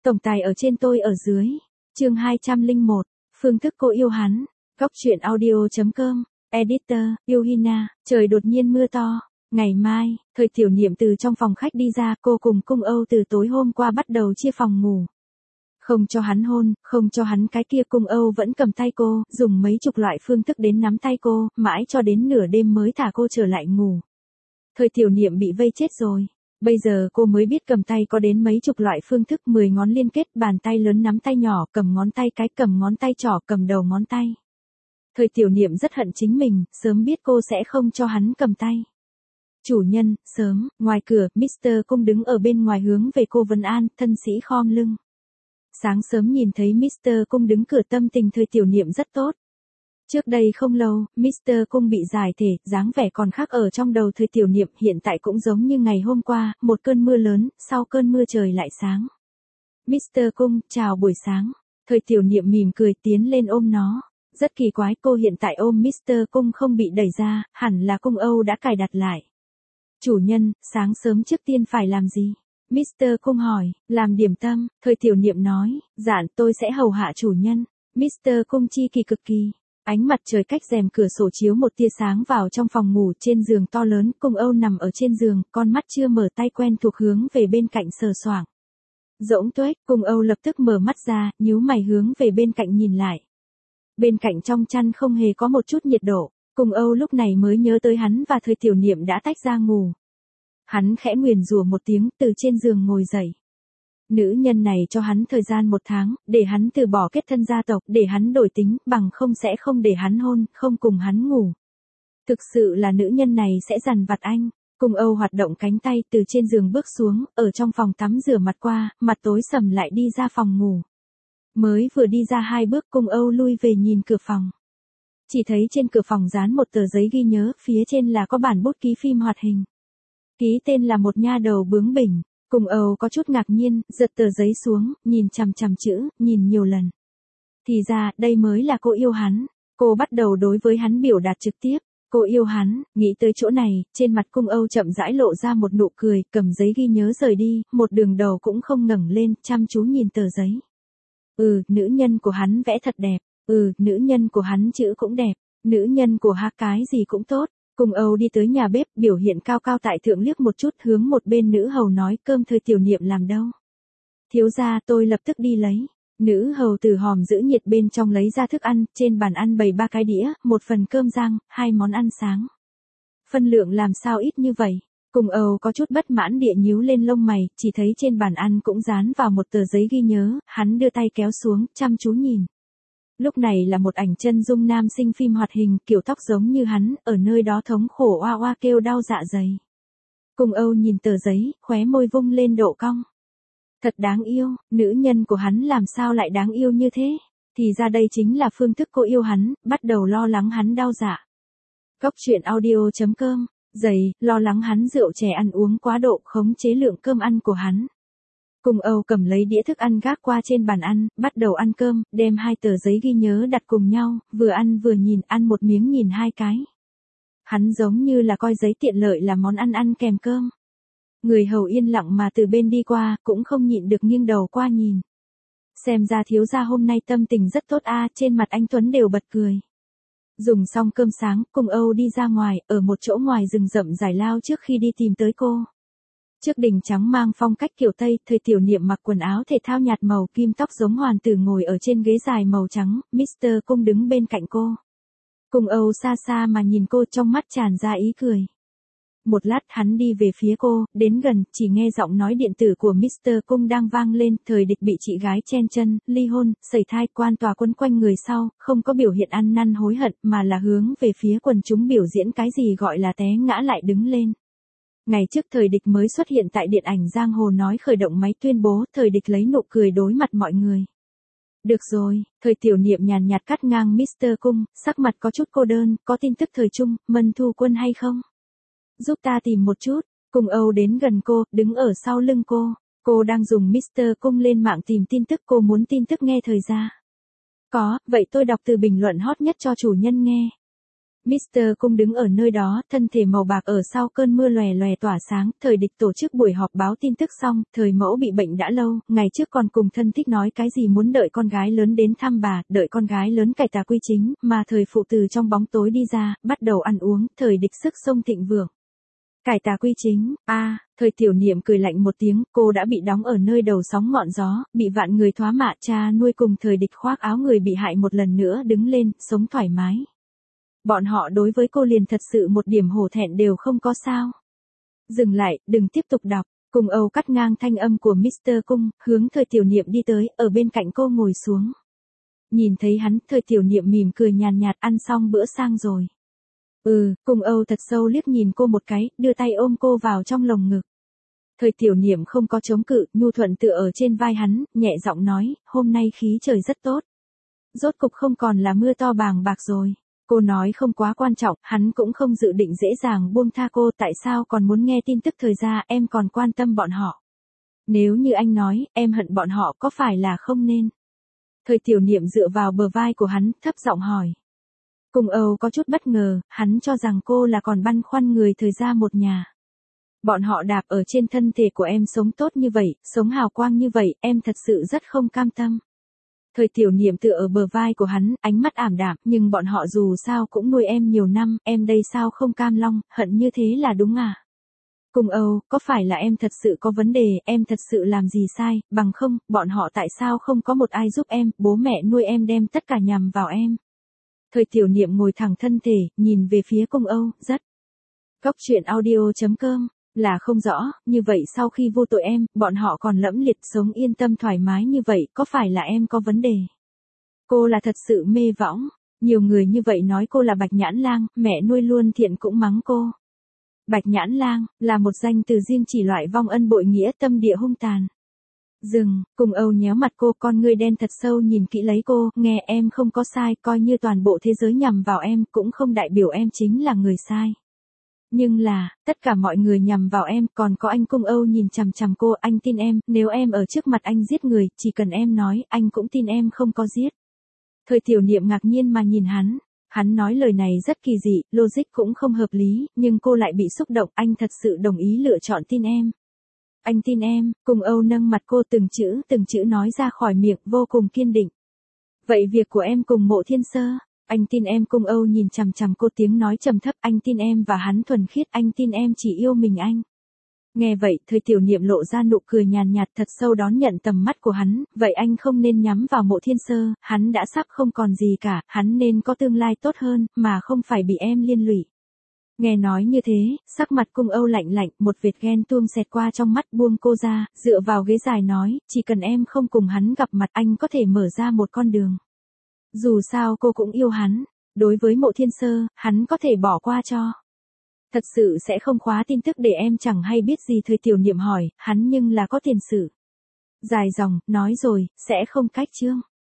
Tổng tài ở trên tôi ở dưới. Chương 201, phương thức cô yêu hắn. Góc truyện audio.com. Editor, Yuhina. Trời đột nhiên mưa to. Ngày mai, Thời Tiểu Niệm từ trong phòng khách đi ra, cô cùng Cung Âu từ tối hôm qua bắt đầu chia phòng ngủ. Không cho hắn hôn, không cho hắn cái kia, Cung Âu vẫn cầm tay cô, dùng mấy chục loại phương thức đến nắm tay cô, mãi cho đến nửa đêm mới thả cô trở lại ngủ. Thời Tiểu Niệm bị vây chết rồi. Bây giờ cô mới biết cầm tay có đến mấy chục loại phương thức, 10 ngón liên kết, bàn tay lớn nắm tay nhỏ, cầm ngón tay cái, cầm ngón tay trỏ, cầm đầu ngón tay. Thời Tiểu Niệm rất hận chính mình, sớm biết cô sẽ không cho hắn cầm tay. Chủ nhân, sớm, ngoài cửa, Mr. Cung đứng ở bên ngoài hướng về cô vấn an, thân sĩ khom lưng. Sáng sớm nhìn thấy Mr. Cung đứng cửa, tâm tình Thời Tiểu Niệm rất tốt. Trước đây không lâu, Mr. Cung bị giải thể, dáng vẻ còn khác ở trong đầu Thời Tiểu Niệm, hiện tại cũng giống như ngày hôm qua, một cơn mưa lớn, sau cơn mưa trời lại sáng. Mr. Cung, chào buổi sáng. Thời Tiểu Niệm mỉm cười tiến lên ôm nó. Rất kỳ quái, cô hiện tại ôm Mr. Cung không bị đẩy ra, hẳn là Cung Âu đã cài đặt lại. Chủ nhân, sáng sớm trước tiên phải làm gì? Mr. Cung hỏi. Làm điểm tâm. Thời Tiểu Niệm nói, dạn tôi sẽ hầu hạ chủ nhân. Mr. Cung chi kỳ cực kỳ. Ánh mặt trời cách rèm cửa sổ chiếu một tia sáng vào trong phòng ngủ, trên giường to lớn, Cung Âu nằm ở trên giường, con mắt chưa mở, tay quen thuộc hướng về bên cạnh sờ soạng. Rỗng tuếch, Cung Âu lập tức mở mắt ra, nhíu mày hướng về bên cạnh nhìn lại. Bên cạnh trong chăn không hề có một chút nhiệt độ, Cung Âu lúc này mới nhớ tới hắn và Thời Tiểu Niệm đã tách ra ngủ. Hắn khẽ nguyền rủa một tiếng, từ trên giường ngồi dậy. Nữ nhân này cho hắn thời gian 1 tháng, để hắn từ bỏ kết thân gia tộc, để hắn đổi tính, bằng không sẽ không để hắn hôn, không cùng hắn ngủ. Thực sự là nữ nhân này sẽ dằn vặt anh. Cung Âu hoạt động cánh tay từ trên giường bước xuống, ở trong phòng tắm rửa mặt qua, mặt tối sầm lại đi ra phòng ngủ. Mới vừa đi ra 2 bước, Cung Âu lui về nhìn cửa phòng. Chỉ thấy trên cửa phòng dán một tờ giấy ghi nhớ, phía trên là có bản bút ký phim hoạt hình. Ký tên là một nha đầu bướng bỉnh. Cung Âu có chút ngạc nhiên, giật tờ giấy xuống, nhìn chằm chằm chữ, nhìn nhiều lần. Thì ra, đây mới là cô yêu hắn. Cô bắt đầu đối với hắn biểu đạt trực tiếp. Cô yêu hắn, nghĩ tới chỗ này, trên mặt Cung Âu chậm rãi lộ ra một nụ cười, cầm giấy ghi nhớ rời đi, một đường đầu cũng không ngẩng lên, chăm chú nhìn tờ giấy. Nữ nhân của hắn vẽ thật đẹp. Nữ nhân của hắn chữ cũng đẹp. Nữ nhân của hắn cái gì cũng tốt. Cung Âu đi tới nhà bếp, biểu hiện cao cao tại thượng, liếc một chút hướng một bên nữ hầu nói, cơm Thời Tiểu Niệm làm đâu? Thiếu gia, tôi lập tức đi lấy. Nữ hầu từ hòm giữ nhiệt bên trong lấy ra thức ăn, trên bàn ăn bày 3 cái đĩa, 1 phần cơm rang, 2 món ăn sáng. Phân lượng làm sao ít như vậy? Cung Âu có chút bất mãn địa nhíu lên lông mày, chỉ thấy trên bàn ăn cũng dán vào một tờ giấy ghi nhớ, hắn đưa tay kéo xuống, chăm chú nhìn. Lúc này là một ảnh chân dung nam sinh phim hoạt hình, kiểu tóc giống như hắn, ở nơi đó thống khổ oa oa kêu đau dạ dày. Cung Âu nhìn tờ giấy, khóe môi vung lên độ cong. Thật đáng yêu, nữ nhân của hắn làm sao lại đáng yêu như thế? Thì ra đây chính là phương thức cô yêu hắn, bắt đầu lo lắng hắn đau dạ. Góc truyện audio.com. Dày, lo lắng hắn rượu chè ăn uống quá độ, khống chế lượng cơm ăn của hắn. Cung Âu cầm lấy đĩa thức ăn gác qua trên bàn ăn, bắt đầu ăn cơm, đem 2 tờ giấy ghi nhớ đặt cùng nhau, vừa ăn vừa nhìn, ăn một miếng nhìn 2 cái. Hắn giống như là coi giấy tiện lợi là món ăn ăn kèm cơm. Người hầu yên lặng mà từ bên đi qua, cũng không nhịn được nghiêng đầu qua nhìn. Xem ra thiếu gia hôm nay tâm tình rất tốt a, trên mặt anh Tuấn đều bật cười. Dùng xong cơm sáng, Cung Âu đi ra ngoài, ở một chỗ ngoài rừng rậm giải lao trước khi đi tìm tới cô. Trước đình trắng mang phong cách kiểu Tây, Thời Tiểu Niệm mặc quần áo thể thao nhạt màu kim, tóc giống hoàn tử, ngồi ở trên ghế dài màu trắng, Mr. Cung đứng bên cạnh cô. Cung Âu xa xa mà nhìn cô, trong mắt tràn ra ý cười. Một lát hắn đi về phía cô, đến gần, chỉ nghe giọng nói điện tử của Mr. Cung đang vang lên, thời địch bị chị gái chen chân, ly hôn, sẩy thai, quan tòa quấn quanh người sau, không có biểu hiện ăn năn hối hận, mà là hướng về phía quần chúng biểu diễn cái gì gọi là té ngã lại đứng lên. Ngày trước thời địch mới xuất hiện tại điện ảnh giang hồ nói khởi động máy tuyên bố, thời địch lấy nụ cười đối mặt mọi người. Được rồi, Thời Tiểu Niệm nhàn nhạt cắt ngang Mr. Cung, sắc mặt có chút cô đơn, có tin tức thời trung, Mân Thu Quân hay không? Giúp ta tìm một chút. Cung Âu đến gần cô, đứng ở sau lưng cô. Cô đang dùng Mr. Cung lên mạng tìm tin tức, cô muốn tin tức nghe thời ra. Có, vậy tôi đọc từ bình luận hot nhất cho chủ nhân nghe. Mr. Cung đứng ở nơi đó, thân thể màu bạc ở sau cơn mưa lòe lòe tỏa sáng, thời địch tổ chức buổi họp báo tin tức xong, thời mẫu bị bệnh đã lâu, ngày trước còn cùng thân thích nói cái gì muốn đợi con gái lớn đến thăm bà, đợi con gái lớn cải tà quy chính, mà thời phụ từ trong bóng tối đi ra, bắt đầu ăn uống, thời địch sức sông thịnh vượng. Cải tà quy chính, thời tiểu niệm cười lạnh một tiếng, cô đã bị đóng ở nơi đầu sóng ngọn gió, bị vạn người thoá mạ, cha nuôi cùng thời địch khoác áo người bị hại một lần nữa đứng lên, sống thoải mái. Bọn họ đối với cô liền thật sự một điểm hổ thẹn đều không có sao. Dừng lại, đừng tiếp tục đọc. Cung Âu cắt ngang thanh âm của Mr. Cung, hướng thời tiểu niệm đi tới, ở bên cạnh cô ngồi xuống. Nhìn thấy hắn, thời tiểu niệm mỉm cười nhàn nhạt, ăn xong bữa sang rồi. Cung Âu thật sâu liếc nhìn cô một cái, đưa tay ôm cô vào trong lồng ngực. Thời tiểu niệm không có chống cự, nhu thuận tựa ở trên vai hắn, nhẹ giọng nói, hôm nay khí trời rất tốt. Rốt cục không còn là mưa to bàng bạc rồi. Cô nói không quá quan trọng, hắn cũng không dự định dễ dàng buông tha cô, tại sao còn muốn nghe tin tức thời ra, em còn quan tâm bọn họ. Nếu như anh nói, em hận bọn họ có phải là không nên? Thời tiểu niệm dựa vào bờ vai của hắn, thấp giọng hỏi. Cung Âu có chút bất ngờ, hắn cho rằng cô là còn băn khoăn người thời ra một nhà. Bọn họ đạp ở trên thân thể của em sống tốt như vậy, sống hào quang như vậy, em thật sự rất không cam tâm. Thời tiểu niệm tựa ở bờ vai của hắn, ánh mắt ảm đạm, nhưng bọn họ dù sao cũng nuôi em nhiều năm, em đây sao không cam lòng, hận như thế là đúng à? Cung Âu, có phải là em thật sự có vấn đề, em thật sự làm gì sai, bằng không, bọn họ tại sao không có một ai giúp em, bố mẹ nuôi em đem tất cả nhằm vào em. Thời tiểu niệm ngồi thẳng thân thể, nhìn về phía Cung Âu, rất. Góc truyện audio.com là không rõ, như vậy sau khi vô tội em, bọn họ còn lẫm liệt sống yên tâm thoải mái như vậy, có phải là em có vấn đề? Cô là thật sự mê võng, nhiều người như vậy nói cô là Bạch Nhãn Lang, mẹ nuôi luôn thiện cũng mắng cô. Bạch Nhãn Lang, là một danh từ riêng chỉ loại vong ân bội nghĩa tâm địa hung tàn. Cung Âu nhéo mặt cô, con ngươi đen thật sâu nhìn kỹ lấy cô, nghe em không có sai, coi như toàn bộ thế giới nhằm vào em, cũng không đại biểu em chính là người sai. Nhưng là, tất cả mọi người nhằm vào em, còn có anh. Cung Âu nhìn chằm chằm cô, anh tin em, nếu em ở trước mặt anh giết người, chỉ cần em nói, anh cũng tin em không có giết. Thời tiểu niệm ngạc nhiên mà nhìn hắn nói lời này rất kỳ dị, logic cũng không hợp lý, nhưng cô lại bị xúc động, anh thật sự đồng ý lựa chọn tin em. Anh tin em, Cung Âu nâng mặt cô từng chữ nói ra khỏi miệng, vô cùng kiên định. Vậy việc của em cùng Mộ Thiên Sơ, anh tin em. Cung Âu nhìn chằm chằm cô, tiếng nói trầm thấp, anh tin em và hắn thuần khiết, anh tin em chỉ yêu mình anh. Nghe vậy, thời tiểu niệm lộ ra nụ cười nhàn nhạt thật sâu đón nhận tầm mắt của hắn, vậy anh không nên nhắm vào Mộ Thiên Sơ, hắn đã sắp không còn gì cả, hắn nên có tương lai tốt hơn, mà không phải bị em liên lụy. Nghe nói như thế, sắc mặt Cung Âu lạnh lạnh, một vệt ghen tuông xẹt qua trong mắt, buông cô ra, dựa vào ghế dài nói, chỉ cần em không cùng hắn gặp mặt anh có thể mở ra một con đường. Dù sao cô cũng yêu hắn, đối với Mộ Thiên Sơ, hắn có thể bỏ qua cho. Thật sự sẽ không khóa tin tức để em chẳng hay biết gì. Thời tiểu niệm hỏi, hắn nhưng là có tiền sử. Dài dòng, nói rồi, sẽ không cách chương.